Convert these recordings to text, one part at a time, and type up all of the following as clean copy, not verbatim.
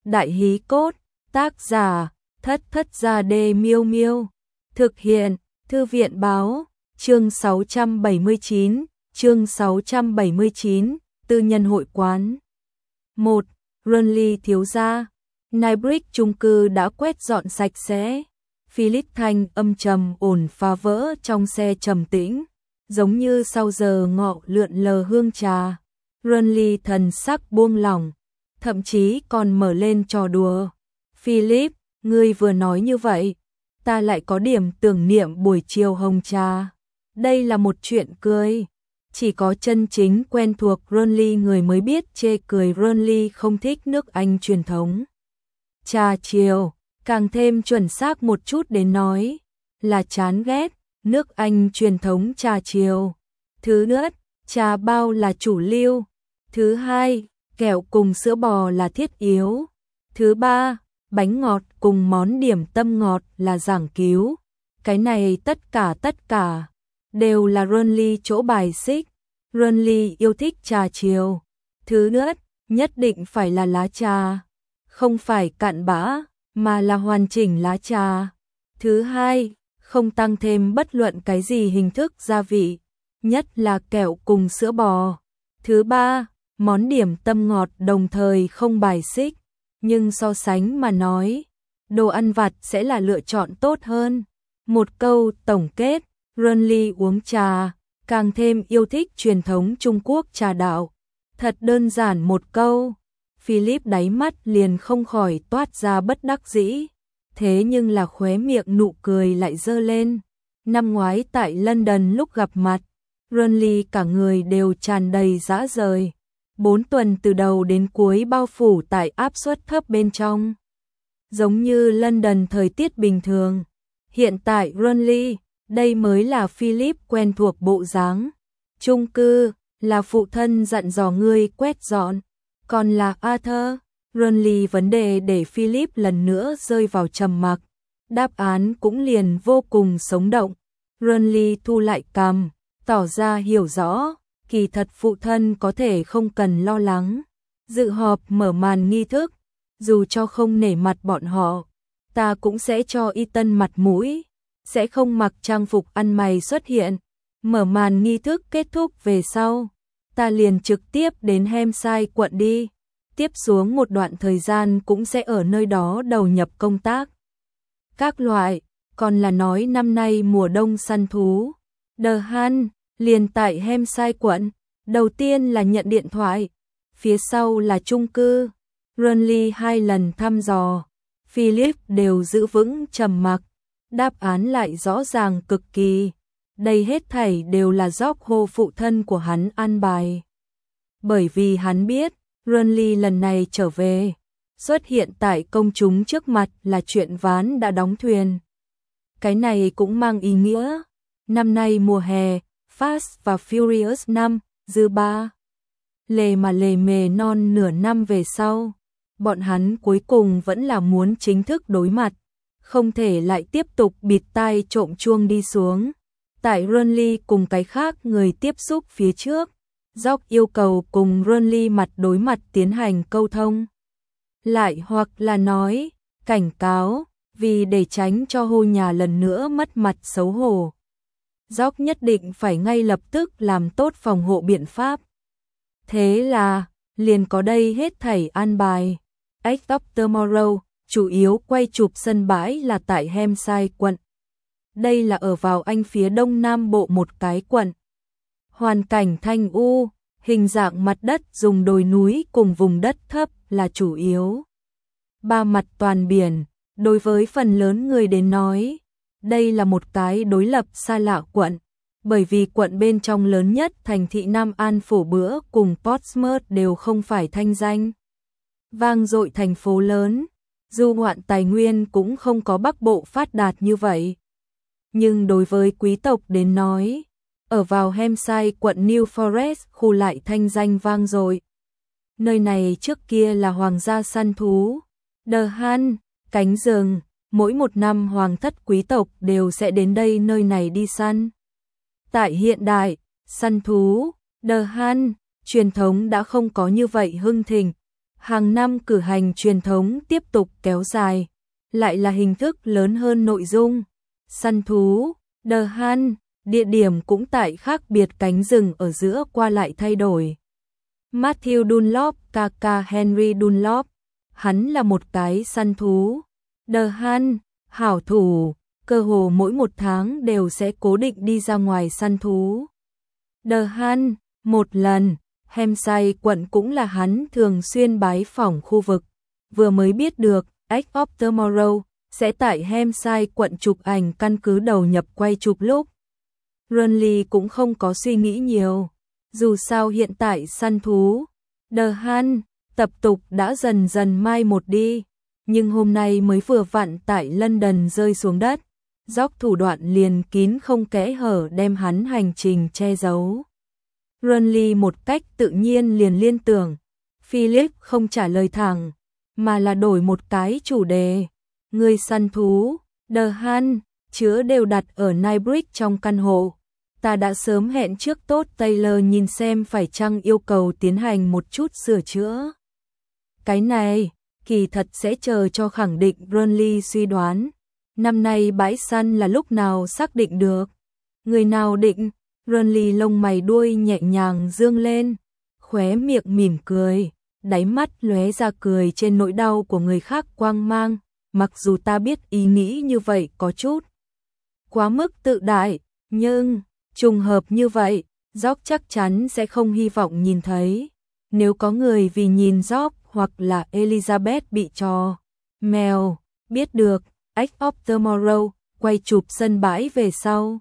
Đại hí cốt, tác giả, Thất Thất Gia Đê Miêu Miêu. Thực hiện, Thư viện báo, chương 679, tư nhân hội quán. 1. Runly thiếu gia. Nybrick chung cư đã quét dọn sạch sẽ. Philip thanh âm trầm ổn phá vỡ trong xe trầm tĩnh, giống như sau giờ ngọ lượn lờ hương trà. Runly thần sắc buông lỏng, thậm chí còn mở lên trò đùa. Philip, ngươi vừa nói như vậy, ta lại có điểm tưởng niệm buổi chiều hồng trà. Đây là một chuyện cười. Chỉ có chân chính quen thuộc Runly người mới biết chê cười. Runly không thích nước Anh truyền thống. Trà chiều, càng thêm chuẩn xác một chút đến nói, là chán ghét nước Anh truyền thống trà chiều. Thứ nhất, trà bao là chủ lưu. Thứ hai, kẹo cùng sữa bò là thiết yếu. Thứ ba, bánh ngọt cùng món điểm tâm ngọt là giảng cứu. Cái này tất cả đều là Runly chỗ bài xích. Runly yêu thích trà chiều. Thứ nhất định phải là lá trà, không phải cặn bã, mà là hoàn chỉnh lá trà. Thứ hai, không tăng thêm bất luận cái gì hình thức gia vị, nhất là kẹo cùng sữa bò. Thứ ba, món điểm tâm ngọt đồng thời không bài xích, nhưng so sánh mà nói, đồ ăn vặt sẽ là lựa chọn tốt hơn. Một câu tổng kết, Runly uống trà, càng thêm yêu thích truyền thống Trung Quốc trà đạo. Thật đơn giản một câu, Philip đáy mắt liền không khỏi toát ra bất đắc dĩ, thế nhưng là khóe miệng nụ cười lại dơ lên. Năm ngoái tại London lúc gặp mặt, Runly cả người đều tràn đầy dã rời. 4 tuần từ đầu đến cuối bao phủ tại áp suất thấp bên trong, giống như London thời tiết bình thường. Hiện tại Runly, đây mới là Philip quen thuộc bộ dáng. Chung cư là phụ thân dặn dò ngươi quét dọn, còn là Arthur. Runly vấn đề để Philip lần nữa rơi vào trầm mặc. Đáp án cũng liền vô cùng sống động. Runly thu lại cằm, tỏ ra hiểu rõ, kỳ thật phụ thân có thể không cần lo lắng. Dự họp mở màn nghi thức, dù cho không nể mặt bọn họ, ta cũng sẽ cho Ethan mặt mũi, sẽ không mặc trang phục ăn mày xuất hiện. Mở màn nghi thức kết thúc về sau, ta liền trực tiếp đến Hampshire quận đi. Tiếp xuống một đoạn thời gian cũng sẽ ở nơi đó đầu nhập công tác. Các loại, còn là nói năm nay mùa đông săn thú. The Hunt, liền tại Hampshire quận, đầu tiên là nhận điện thoại, phía sau là chung cư. Runly 2 lần thăm dò, Philip đều giữ vững trầm mặc. Đáp án lại rõ ràng cực kỳ. Đây hết thảy đều là George Ho phụ thân của hắn an bài. Bởi vì hắn biết, Runly lần này trở về, xuất hiện tại công chúng trước mặt là chuyện ván đã đóng thuyền. Cái này cũng mang ý nghĩa, năm nay mùa hè, Fast và Furious 5, dư 3. Lề mề non nửa năm về sau, bọn hắn cuối cùng vẫn là muốn chính thức đối mặt, không thể lại tiếp tục bịt tai trộm chuông đi xuống. Tại Runly cùng cái khác người tiếp xúc phía trước, George yêu cầu cùng Runly mặt đối mặt tiến hành câu thông. Lại hoặc là nói, cảnh cáo, vì để tránh cho Ho nhà lần nữa mất mặt xấu hổ. George nhất định phải ngay lập tức làm tốt phòng hộ biện pháp. Thế là, liền có đây hết thảy an bài. Edge of Tomorrow, chủ yếu quay chụp sân bãi là tại Hampshire quận. Đây là ở vào Anh phía đông nam bộ một cái quận. Hoàn cảnh thanh u, hình dạng mặt đất dùng đồi núi cùng vùng đất thấp là chủ yếu. Ba mặt toàn biển, đối với phần lớn người đến nói, đây là một cái đối lập xa lạ quận, bởi vì quận bên trong lớn nhất thành thị Nam An phổ bữa cùng Portsmouth đều không phải thanh danh vang dội thành phố lớn, du ngoạn tài nguyên cũng không có Bắc Bộ phát đạt như vậy. Nhưng đối với quý tộc đến nói, ở vào Hampshire quận New Forest khu lại thanh danh vang dội. Nơi này trước kia là hoàng gia săn thú, The Hunt, cánh rừng, mỗi một năm hoàng thất quý tộc đều sẽ đến đây nơi này đi săn. Tại hiện đại, săn thú, The Hunt, truyền thống đã không có như vậy hưng thịnh, Hàng năm cử hành truyền thống tiếp tục kéo dài, lại là hình thức lớn hơn nội dung. Săn thú, The Hunt, địa điểm cũng tại khác biệt cánh rừng ở giữa qua lại thay đổi. Matthew Dunlop, kaka Henry Dunlop, hắn là một cái săn thú. The Hunt, hảo thủ, cơ hồ mỗi một tháng đều sẽ cố định đi ra ngoài săn thú. The Hunt, một lần, Hampshire quận cũng là hắn thường xuyên bái phỏng khu vực. Vừa mới biết được, Edge of Tomorrow sẽ tại Hampshire quận chụp ảnh căn cứ đầu nhập quay chụp lúc. Runley cũng không có suy nghĩ nhiều. Dù sao hiện tại săn thú, The Hunt, tập tục đã dần dần mai một đi. Nhưng hôm nay mới vừa vặn tại London rơi xuống đất. Dốc thủ đoạn liền kín không kẽ hở đem hắn hành trình che giấu. Runley một cách tự nhiên liền liên tưởng. Philip không trả lời thẳng, mà là đổi một cái chủ đề. Người săn thú, The Hunt, chứa đều đặt ở Nybridge trong căn hộ. Ta đã sớm hẹn trước tốt Taylor nhìn xem phải chăng yêu cầu tiến hành một chút sửa chữa. Cái này, kỳ thật sẽ chờ cho khẳng định. Runley suy đoán. Năm nay bãi săn là lúc nào xác định được? Người nào định? Runley lông mày đuôi nhẹ nhàng dương lên, khóe miệng mỉm cười, đáy mắt lóe ra cười trên nỗi đau của người khác quang mang. Mặc dù ta biết ý nghĩ như vậy có chút quá mức tự đại, nhưng trùng hợp như vậy, Job chắc chắn sẽ không hy vọng nhìn thấy. Nếu có người vì nhìn Job hoặc là Elizabeth bị trò mèo biết được Edge of Tomorrow quay chụp sân bãi về sau,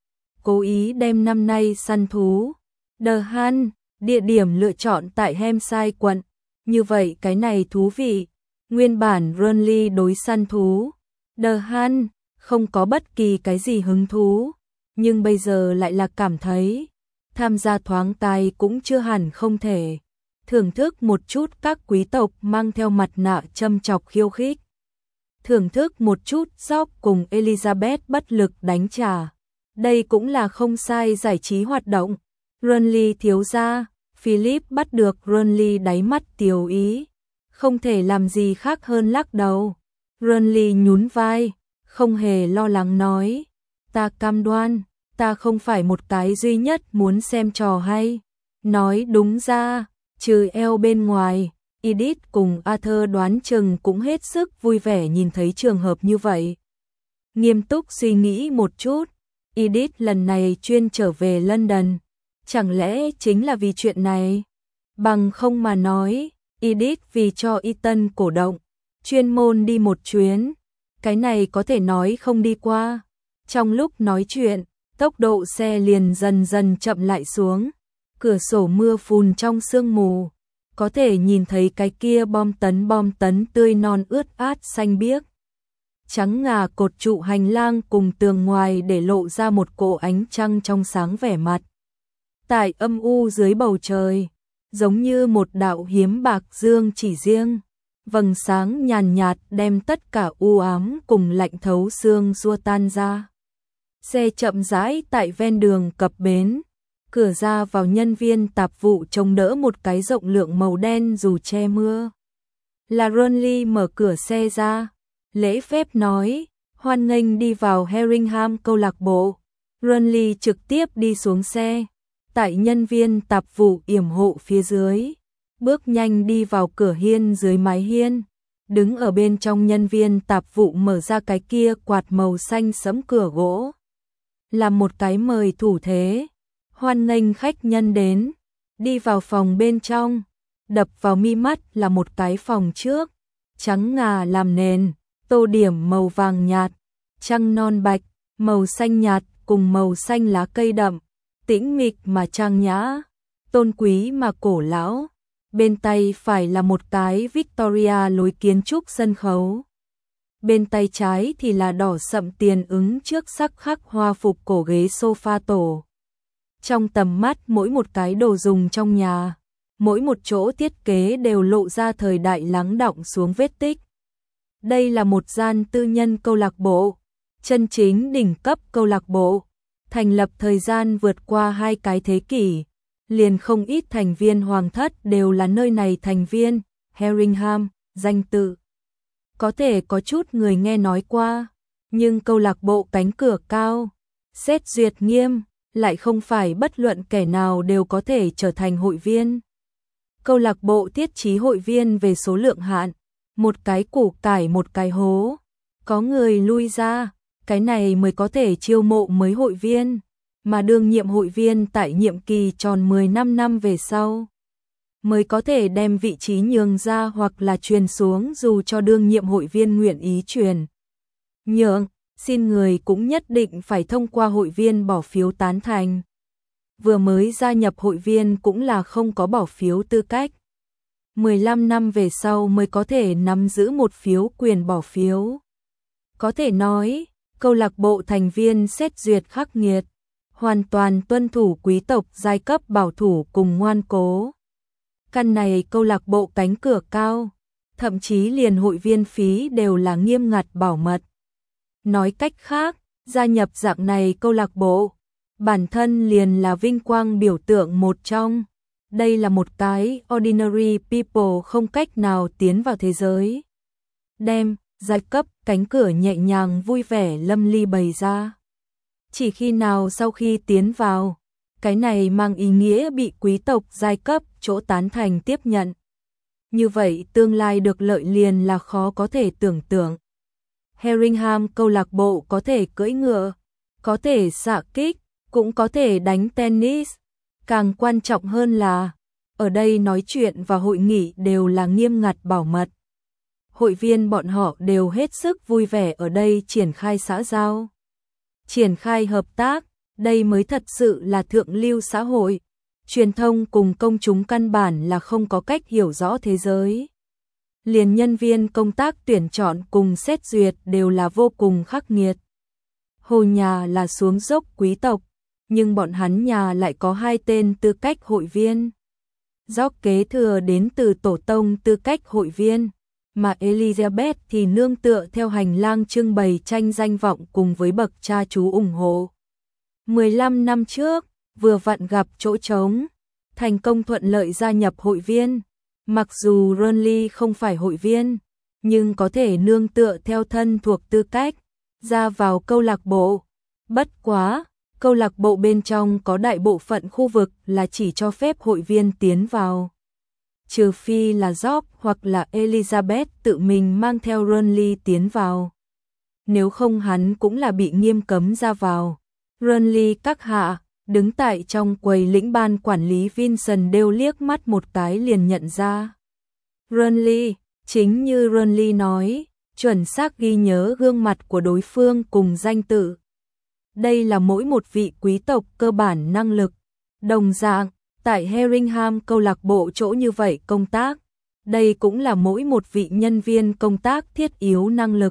cố ý đem năm nay săn thú The Hunt, địa điểm lựa chọn tại Hampshire quận. Như vậy cái này thú vị. Nguyên bản Runley đối săn thú The Hunt không có bất kỳ cái gì hứng thú, nhưng bây giờ lại là cảm thấy tham gia thoáng tai cũng chưa hẳn không thể. Thưởng thức một chút các quý tộc mang theo mặt nạ châm chọc khiêu khích. Thưởng thức một chút Job cùng Elizabeth bất lực đánh trả. Đây cũng là không sai giải trí hoạt động. Runley thiếu gia, Philip bắt được Runley đáy mắt tiểu ý. Không thể làm gì khác hơn lắc đầu. Runley nhún vai, không hề lo lắng nói. Ta cam đoan, ta không phải một cái duy nhất muốn xem trò hay. Nói đúng ra, trừ eo bên ngoài, Edith cùng Arthur đoán chừng cũng hết sức vui vẻ nhìn thấy trường hợp như vậy. Nghiêm túc suy nghĩ một chút, Edith lần này chuyên trở về London, chẳng lẽ chính là vì chuyện này? Bằng không mà nói, Edith vì cho Ethan cổ động, chuyên môn đi một chuyến, cái này có thể nói không đi qua. Trong lúc nói chuyện, tốc độ xe liền dần dần chậm lại xuống, cửa sổ mưa phùn trong sương mù, có thể nhìn thấy cái kia bom tấn tươi non ướt át xanh biếc. Trắng ngà cột trụ hành lang cùng tường ngoài để lộ ra một cỗ ánh trăng trong sáng vẻ mặt. Tại âm u dưới bầu trời, giống như một đạo hiếm bạc dương chỉ riêng, vầng sáng nhàn nhạt đem tất cả u ám cùng lạnh thấu xương xua tan ra. Xe chậm rãi tại ven đường cập bến, cửa ra vào nhân viên tạp vụ chống đỡ một cái rộng lượng màu đen dù che mưa. Là Runley mở cửa xe ra, lễ phép nói, hoan nghênh đi vào Herringham câu lạc bộ. Runley trực tiếp đi xuống xe, tại nhân viên tạp vụ yểm hộ phía dưới, bước nhanh đi vào cửa hiên dưới mái hiên, đứng ở bên trong nhân viên tạp vụ mở ra cái kia quạt màu xanh sẫm cửa gỗ, làm một cái mời thủ thế, hoan nghênh khách nhân đến. Đi vào phòng bên trong, đập vào mi mắt là một cái phòng trước, trắng ngà làm nền, tô điểm màu vàng nhạt, trăng non bạch, màu xanh nhạt cùng màu xanh lá cây đậm, tĩnh mịch mà trang nhã, tôn quý mà cổ lão. Bên tay phải là một cái Victoria lối kiến trúc sân khấu. Bên tay trái thì là đỏ sậm tiền ứng trước sắc khắc hoa phục cổ ghế sofa tổ. Trong tầm mắt mỗi một cái đồ dùng trong nhà, mỗi một chỗ thiết kế đều lộ ra thời đại lắng đọng xuống vết tích. Đây là một gian tư nhân câu lạc bộ, chân chính đỉnh cấp câu lạc bộ, thành lập thời gian vượt qua 2 cái thế kỷ, liền không ít thành viên hoàng thất đều là nơi này thành viên, Herringham, danh tự có thể có chút người nghe nói qua, nhưng câu lạc bộ cánh cửa cao, xét duyệt nghiêm, lại không phải bất luận kẻ nào đều có thể trở thành hội viên. Câu lạc bộ thiết trí hội viên về số lượng hạn, một cái củ cải một cái hố, có người lui ra, cái này mới có thể chiêu mộ mới hội viên, mà đương nhiệm hội viên tại nhiệm kỳ tròn 15 năm về sau mới có thể đem vị trí nhường ra hoặc là truyền xuống dù cho đương nhiệm hội viên nguyện ý truyền nhượng, xin người cũng nhất định phải thông qua hội viên bỏ phiếu tán thành. Vừa mới gia nhập hội viên cũng là không có bỏ phiếu tư cách. 15 năm về sau mới có thể nắm giữ một phiếu quyền bỏ phiếu. Có thể nói, câu lạc bộ thành viên xét duyệt khắc nghiệt, hoàn toàn tuân thủ quý tộc giai cấp bảo thủ cùng ngoan cố. Căn này câu lạc bộ cánh cửa cao, thậm chí liền hội viên phí đều là nghiêm ngặt bảo mật. Nói cách khác, gia nhập dạng này câu lạc bộ, bản thân liền là vinh quang biểu tượng một trong. Đây là một cái ordinary people không cách nào tiến vào thế giới. Đem, giai cấp, cánh cửa nhẹ nhàng vui vẻ lâm ly bày ra. Chỉ khi nào sau khi tiến vào, cái này mang ý nghĩa bị quý tộc giai cấp chỗ tán thành tiếp nhận. Như vậy tương lai được lợi liền là khó có thể tưởng tượng. Herringham câu lạc bộ có thể cưỡi ngựa, có thể xạ kích, cũng có thể đánh tennis. Càng quan trọng hơn là, ở đây nói chuyện và hội nghị đều là nghiêm ngặt bảo mật. Hội viên bọn họ đều hết sức vui vẻ ở đây triển khai xã giao, triển khai hợp tác, đây mới thật sự là thượng lưu xã hội. Truyền thông cùng công chúng căn bản là không có cách hiểu rõ thế giới. Liền nhân viên công tác tuyển chọn cùng xét duyệt đều là vô cùng khắc nghiệt. Hồ nhà là xuống dốc quý tộc, nhưng bọn hắn nhà lại có hai tên tư cách hội viên. George kế thừa đến từ tổ tông tư cách hội viên, mà Elizabeth thì nương tựa theo hành lang trưng bày tranh danh vọng cùng với bậc cha chú ủng hộ. 15 năm trước, vừa vặn gặp chỗ trống, thành công thuận lợi gia nhập hội viên. Mặc dù Ronly không phải hội viên, nhưng có thể nương tựa theo thân thuộc tư cách, ra vào câu lạc bộ. Bất quá, câu lạc bộ bên trong có đại bộ phận khu vực là chỉ cho phép hội viên tiến vào. Trừ phi là George hoặc là Elizabeth tự mình mang theo Ronly tiến vào. Nếu không hắn cũng là bị nghiêm cấm ra vào. Ronly các hạ, đứng tại trong quầy lĩnh ban quản lý Vincent đều liếc mắt một cái liền nhận ra. Ronly, chính như Ronly nói, chuẩn xác ghi nhớ gương mặt của đối phương cùng danh tự. Đây là mỗi một vị quý tộc cơ bản năng lực. Đồng dạng, tại Herringham câu lạc bộ chỗ như vậy công tác, đây cũng là mỗi một vị nhân viên công tác thiết yếu năng lực.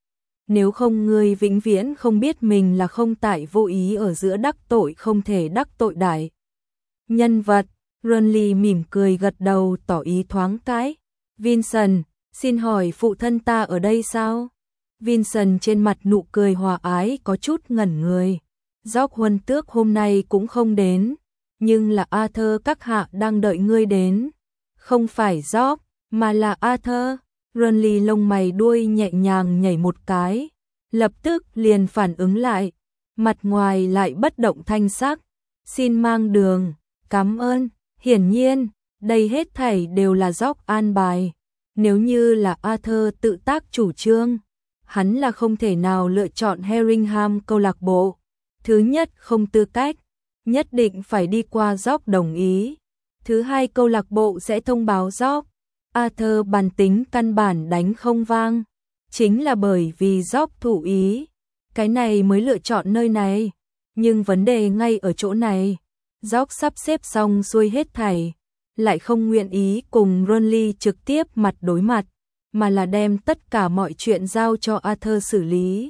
Nếu không người vĩnh viễn không biết mình là không tại vô ý ở giữa đắc tội không thể đắc tội đại. Nhân vật, Ronly mỉm cười gật đầu tỏ ý thoáng cái. Vincent, xin hỏi phụ thân ta ở đây sao? Vincent trên mặt nụ cười hòa ái có chút ngẩn người. George huân tước hôm nay cũng không đến, nhưng là Arthur các hạ đang đợi ngươi đến. Không phải George, mà là Arthur. Ronly lông mày đuôi nhẹ nhàng nhảy một cái, lập tức liền phản ứng lại, mặt ngoài lại bất động thanh sắc. Xin mang đường, cảm ơn. Hiển nhiên, đây hết thảy đều là George an bài. Nếu như là Arthur tự tác chủ trương, hắn là không thể nào lựa chọn Herringham câu lạc bộ. Thứ nhất không tư cách, nhất định phải đi qua George đồng ý. Thứ hai câu lạc bộ sẽ thông báo George. Arthur bản tính căn bản đánh không vang, chính là bởi vì George thủ ý, cái này mới lựa chọn nơi này. Nhưng vấn đề ngay ở chỗ này, George sắp xếp xong xuôi hết thảy, lại không nguyện ý cùng Ronly trực tiếp mặt đối mặt, mà là đem tất cả mọi chuyện giao cho Arthur xử lý.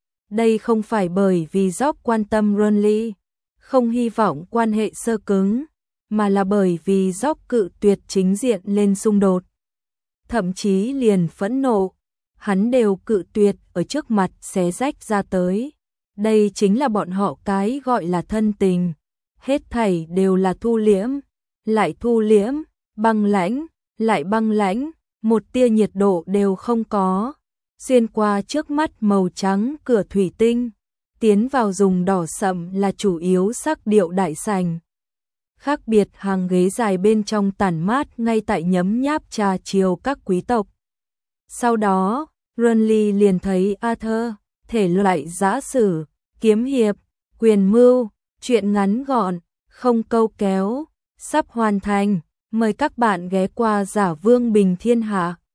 Đây không phải bởi vì George quan tâm Ronly, không hy vọng quan hệ xơ cứng, mà là bởi vì George cự tuyệt chính diện lên xung đột. Thậm chí liền phẫn nộ, hắn đều cự tuyệt ở trước mặt xé rách ra tới. Đây chính là bọn họ cái gọi là thân tình. Hết thảy đều là thu liễm, lại thu liễm, băng lãnh, lại băng lãnh, một tia nhiệt độ đều không có, xuyên qua trước mắt màu trắng cửa thủy tinh, tiến vào dùng đỏ sậm là chủ yếu sắc điệu đại sảnh. Khác biệt hàng ghế dài bên trong tản mát ngay tại nhấm nháp trà chiều các quý tộc. Sau đó, Renly liền thấy Arthur, thể loại giã sử, kiếm hiệp, quyền mưu, truyện ngắn gọn, không câu kéo, sắp hoàn thành, mời các bạn ghé qua Giả Vương Bình Thiên Hạ.